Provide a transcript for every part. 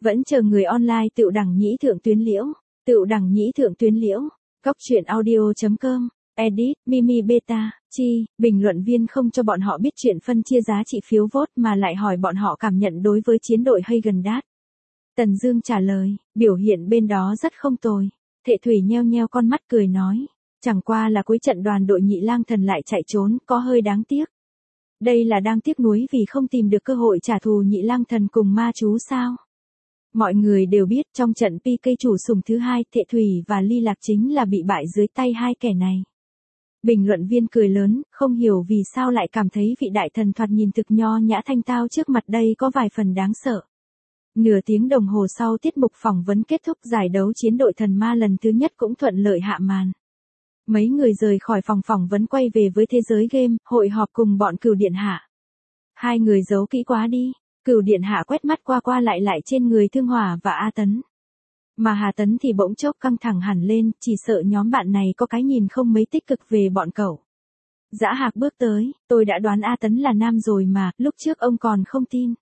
Vẫn chờ người online Tựu Đẳng Nhĩ Thượng Tuyến Liễu. Tựu Đẳng Nhĩ Thượng Tuyến Liễu. Góc truyện audio.com. Edit, Mimi Beta, Chi, bình luận viên không cho bọn họ biết chuyện phân chia giá trị phiếu vote mà lại hỏi bọn họ cảm nhận đối với chiến đội Häagen-Dazs. Tần Dương trả lời, biểu hiện bên đó rất không tồi. Thệ Thủy nheo nheo con mắt cười nói, chẳng qua là cuối trận đoàn đội Nhị Lang Thần lại chạy trốn, có hơi đáng tiếc. Đây là đang tiếc nuối vì không tìm được cơ hội trả thù Nhị Lang Thần cùng ma chú sao? Mọi người đều biết trong trận PK chủ sủng thứ hai, Thệ Thủy và Ly Lạc chính là bị bại dưới tay hai kẻ này. Bình luận viên cười lớn, không hiểu vì sao lại cảm thấy vị đại thần thoạt nhìn thực nho nhã thanh tao trước mặt đây có vài phần đáng sợ. Nửa tiếng đồng hồ sau tiết mục phỏng vấn kết thúc, giải đấu chiến đội thần ma lần thứ nhất cũng thuận lợi hạ màn. Mấy người rời khỏi phòng phỏng vấn quay về với thế giới game, hội họp cùng bọn Cửu Điện Hạ. Hai người giấu kỹ quá đi, Cửu Điện Hạ quét mắt qua lại trên người Thương Hỏa và A Tấn. Mà Hà Tấn thì bỗng chốc căng thẳng hẳn lên, chỉ sợ nhóm bạn này có cái nhìn không mấy tích cực về bọn cậu. Dã Hạc bước tới, tôi đã đoán A Tấn là nam rồi mà, lúc trước ông còn không tin.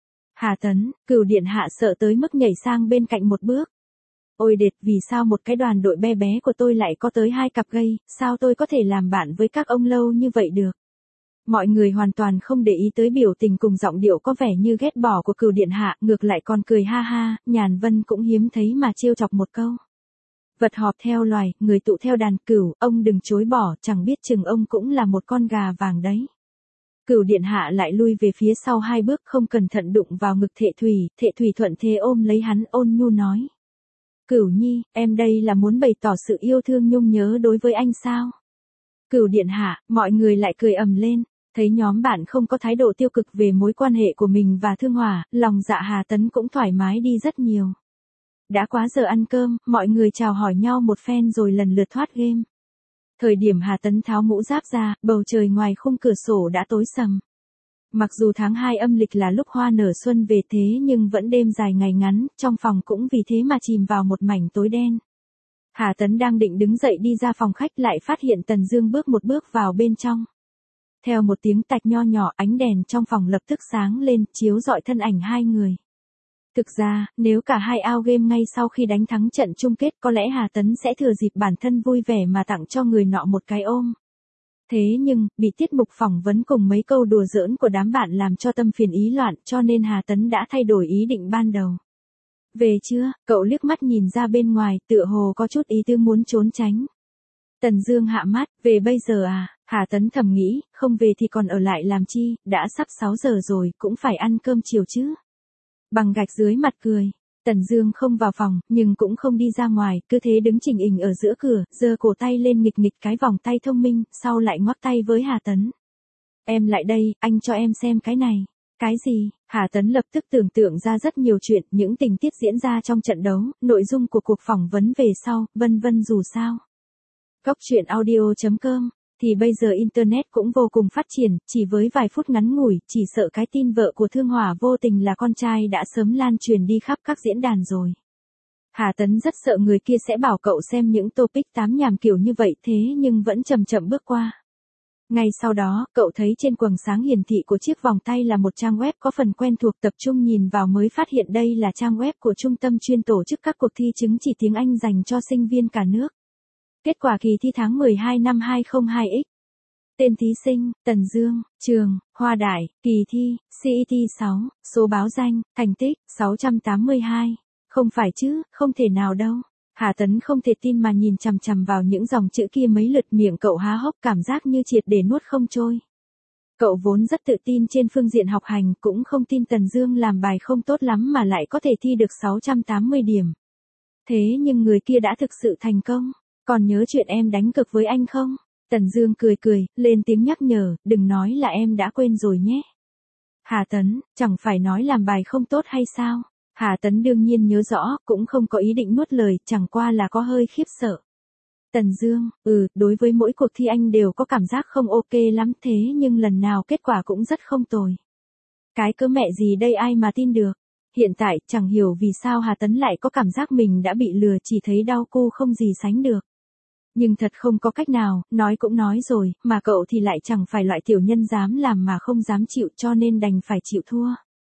Hà Tấn, Cửu Điện Hạ sợ tới mức nhảy sang bên cạnh một bước. Ôi đệt, vì sao một cái đoàn đội bé bé của tôi lại có tới 2 cặp gay, sao tôi có thể làm bạn với các ông lâu như vậy được? Mọi người hoàn toàn không để ý tới biểu tình cùng giọng điệu có vẻ như ghét bỏ của Cửu Điện Hạ, ngược lại còn cười ha ha, Nhàn Vân cũng hiếm thấy mà trêu chọc một câu. Vật họp theo loài, người tụ theo đàn Cửu, ông đừng chối bỏ, chẳng biết chừng ông cũng là một con gà vàng đấy. Cửu Điện Hạ lại lui về phía sau 2 bước, không cẩn thận đụng vào ngực Thệ Thủy thuận thế ôm lấy hắn, ôn nhu nói. Cửu Nhi, em đây là muốn bày tỏ sự yêu thương nhung nhớ đối với anh sao? Cửu Điện Hạ, mọi người lại cười ầm lên, thấy nhóm bạn không có thái độ tiêu cực về mối quan hệ của mình và Thương Hỏa, lòng dạ Hà Tấn cũng thoải mái đi rất nhiều. Đã quá giờ ăn cơm, mọi người chào hỏi nhau một phen rồi lần lượt thoát game. Thời điểm Hà Tấn tháo mũ giáp ra, bầu trời ngoài khung cửa sổ đã tối sầm. Mặc dù tháng 2 âm lịch là lúc hoa nở xuân về thế nhưng vẫn đêm dài ngày ngắn, trong phòng cũng vì thế mà chìm vào một mảnh tối đen. Hà Tấn đang định đứng dậy đi ra phòng khách lại phát hiện Tần Dương bước một bước vào bên trong. Theo một tiếng tạch nho nhỏ, ánh đèn trong phòng lập tức sáng lên, chiếu rọi thân ảnh hai người. Thực ra, nếu cả hai out game ngay sau khi đánh thắng trận chung kết có lẽ Hà Tấn sẽ thừa dịp bản thân vui vẻ mà tặng cho người nọ một cái ôm. Thế nhưng, bị tiết mục phỏng vấn cùng mấy câu đùa giỡn của đám bạn làm cho tâm phiền ý loạn cho nên Hà Tấn đã thay đổi ý định ban đầu. Về chưa, cậu liếc mắt nhìn ra bên ngoài, tựa hồ có chút ý tư muốn trốn tránh. Tần Dương hạ mắt, về bây giờ à? Hà Tấn thầm nghĩ, không về thì còn ở lại làm chi, đã sắp 6 giờ rồi, cũng phải ăn cơm chiều chứ. Bằng gạch dưới mặt cười, Tần Dương không vào phòng, nhưng cũng không đi ra ngoài, cứ thế đứng chỉnh hình ở giữa cửa, giơ cổ tay lên nghịch nghịch cái vòng tay thông minh, sau lại ngoắc tay với Hà Tấn. Em lại đây, anh cho em xem cái này. Cái gì? Hà Tấn lập tức tưởng tượng ra rất nhiều chuyện, những tình tiết diễn ra trong trận đấu, nội dung của cuộc phỏng vấn về sau, vân vân dù sao. Góc truyện audio.com. Thì bây giờ Internet cũng vô cùng phát triển, chỉ với vài phút ngắn ngủi, chỉ sợ cái tin vợ của Thương Hỏa vô tình là con trai đã sớm lan truyền đi khắp các diễn đàn rồi. Hà Tấn rất sợ người kia sẽ bảo cậu xem những topic tám nhảm kiểu như vậy thế nhưng vẫn chậm chậm bước qua. Ngay sau đó, cậu thấy trên quầng sáng hiển thị của chiếc vòng tay là một trang web có phần quen thuộc, tập trung nhìn vào mới phát hiện đây là trang web của trung tâm chuyên tổ chức các cuộc thi chứng chỉ tiếng Anh dành cho sinh viên cả nước. Kết quả kỳ thi tháng 12 năm 2002X. Tên thí sinh, Tần Dương, trường, Hoa Đại, kỳ thi, CET 6, số báo danh, thành tích, 682. Không phải chứ, không thể nào đâu. Hà Tấn không thể tin mà nhìn chằm chằm vào những dòng chữ kia mấy lượt, miệng cậu há hốc, cảm giác như triệt để nuốt không trôi. Cậu vốn rất tự tin trên phương diện học hành, cũng không tin Tần Dương làm bài không tốt lắm mà lại có thể thi được 680 điểm. Thế nhưng người kia đã thực sự thành công. Còn nhớ chuyện em đánh cược với anh không? Tần Dương cười, lên tiếng nhắc nhở, đừng nói là em đã quên rồi nhé. Hà Tấn, chẳng phải nói làm bài không tốt hay sao? Hà Tấn đương nhiên nhớ rõ, cũng không có ý định nuốt lời, chẳng qua là có hơi khiếp sợ. Tần Dương, đối với mỗi cuộc thi anh đều có cảm giác không ok lắm thế nhưng lần nào kết quả cũng rất không tồi. Cái cớ mẹ gì đây ai mà tin được? Hiện tại, chẳng hiểu vì sao Hà Tấn lại có cảm giác mình đã bị lừa, chỉ thấy đau cu không gì sánh được. Nhưng thật không có cách nào, nói cũng nói rồi, mà cậu thì lại chẳng phải loại tiểu nhân dám làm mà không dám chịu cho nên đành phải chịu thua.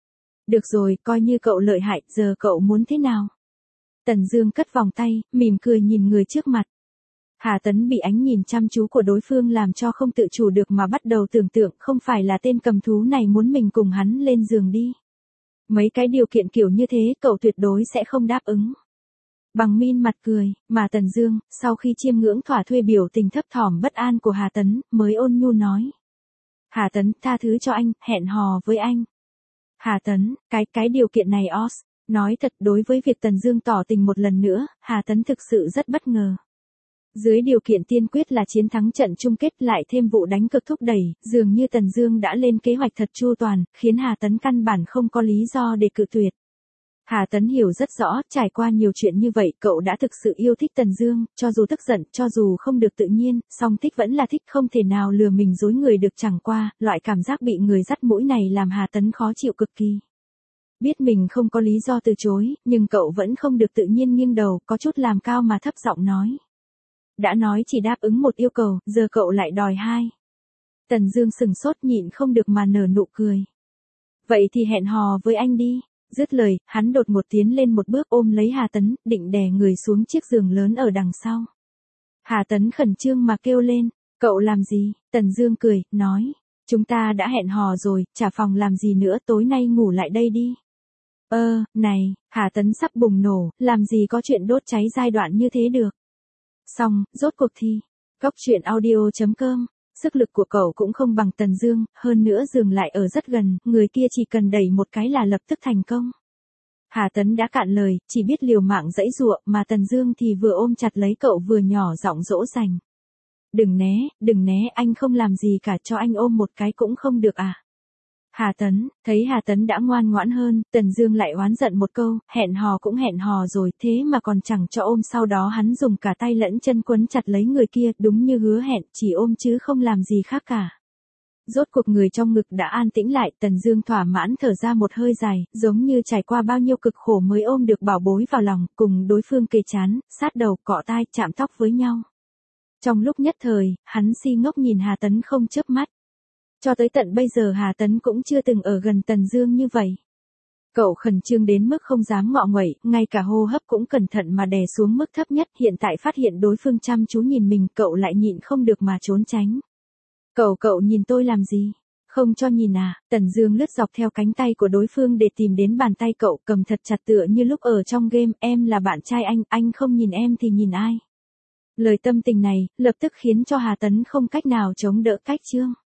Được rồi, coi như cậu lợi hại, giờ cậu muốn thế nào? Tần Dương cất vòng tay, mỉm cười nhìn người trước mặt. Hà Tấn bị ánh nhìn chăm chú của đối phương làm cho không tự chủ được mà bắt đầu tưởng tượng không phải là tên cầm thú này muốn mình cùng hắn lên giường đi. Mấy cái điều kiện kiểu như thế cậu tuyệt đối sẽ không đáp ứng. Bằng min mặt cười, mà Tần Dương, sau khi chiêm ngưỡng thỏa thuê biểu tình thấp thỏm bất an của Hà Tấn, mới ôn nhu nói. Hà Tấn, tha thứ cho anh, hẹn hò với anh. Hà Tấn, cái điều kiện này os. Nói thật, đối với việc Tần Dương tỏ tình một lần nữa, Hà Tấn thực sự rất bất ngờ. Dưới điều kiện tiên quyết là chiến thắng trận chung kết lại thêm vụ đánh cực thúc đẩy, dường như Tần Dương đã lên kế hoạch thật chu toàn, khiến Hà Tấn căn bản không có lý do để cự tuyệt. Hà Tấn hiểu rất rõ, trải qua nhiều chuyện như vậy, cậu đã thực sự yêu thích Tần Dương, cho dù tức giận, cho dù không được tự nhiên, song thích vẫn là thích, không thể nào lừa mình dối người được, chẳng qua, loại cảm giác bị người dắt mũi này làm Hà Tấn khó chịu cực kỳ. Biết mình không có lý do từ chối, nhưng cậu vẫn không được tự nhiên nghiêng đầu, có chút làm cao mà thấp giọng nói. Đã nói chỉ đáp ứng một yêu cầu, giờ cậu lại đòi hai. Tần Dương sừng sốt nhịn không được mà nở nụ cười. Vậy thì hẹn hò với anh đi. Dứt lời, hắn đột ngột tiến lên một bước ôm lấy Hà Tấn, định đè người xuống chiếc giường lớn ở đằng sau. Hà Tấn khẩn trương mà kêu lên, cậu làm gì? Tần Dương cười, nói, chúng ta đã hẹn hò rồi, trả phòng làm gì nữa, tối nay ngủ lại đây đi. Này, Hà Tấn sắp bùng nổ, làm gì có chuyện đốt cháy giai đoạn như thế được. Xong, rốt cuộc thì, goctruyện.audio.com, sức lực của cậu cũng không bằng Tần Dương, hơn nữa giường lại ở rất gần, người kia chỉ cần đẩy một cái là lập tức thành công. Hà Tấn đã cạn lời, chỉ biết liều mạng giãy giụa, mà Tần Dương thì vừa ôm chặt lấy cậu vừa nhỏ giọng dỗ dành. Đừng né, anh không làm gì cả, cho anh ôm một cái cũng không được à. Hà Tấn, thấy Hà Tấn đã ngoan ngoãn hơn, Tần Dương lại oán giận một câu, hẹn hò cũng hẹn hò rồi, thế mà còn chẳng cho ôm, sau đó hắn dùng cả tay lẫn chân quấn chặt lấy người kia, đúng như hứa hẹn, chỉ ôm chứ không làm gì khác cả. Rốt cuộc người trong ngực đã an tĩnh lại, Tần Dương thỏa mãn thở ra một hơi dài, giống như trải qua bao nhiêu cực khổ mới ôm được bảo bối vào lòng, cùng đối phương kề trán, sát đầu, cọ tai, chạm tóc với nhau. Trong lúc nhất thời, hắn si ngốc nhìn Hà Tấn không chớp mắt. Cho tới tận bây giờ Hà Tấn cũng chưa từng ở gần Tần Dương như vậy. Cậu khẩn trương đến mức không dám ngọ nguậy, ngay cả hô hấp cũng cẩn thận mà đè xuống mức thấp nhất, hiện tại phát hiện đối phương chăm chú nhìn mình, cậu lại nhịn không được mà trốn tránh. Cậu nhìn tôi làm gì? Không cho nhìn à? Tần Dương lướt dọc theo cánh tay của đối phương để tìm đến bàn tay cậu, cầm thật chặt tựa như lúc ở trong game, em là bạn trai anh không nhìn em thì nhìn ai? Lời tâm tình này, lập tức khiến cho Hà Tấn không cách nào chống đỡ cách chương.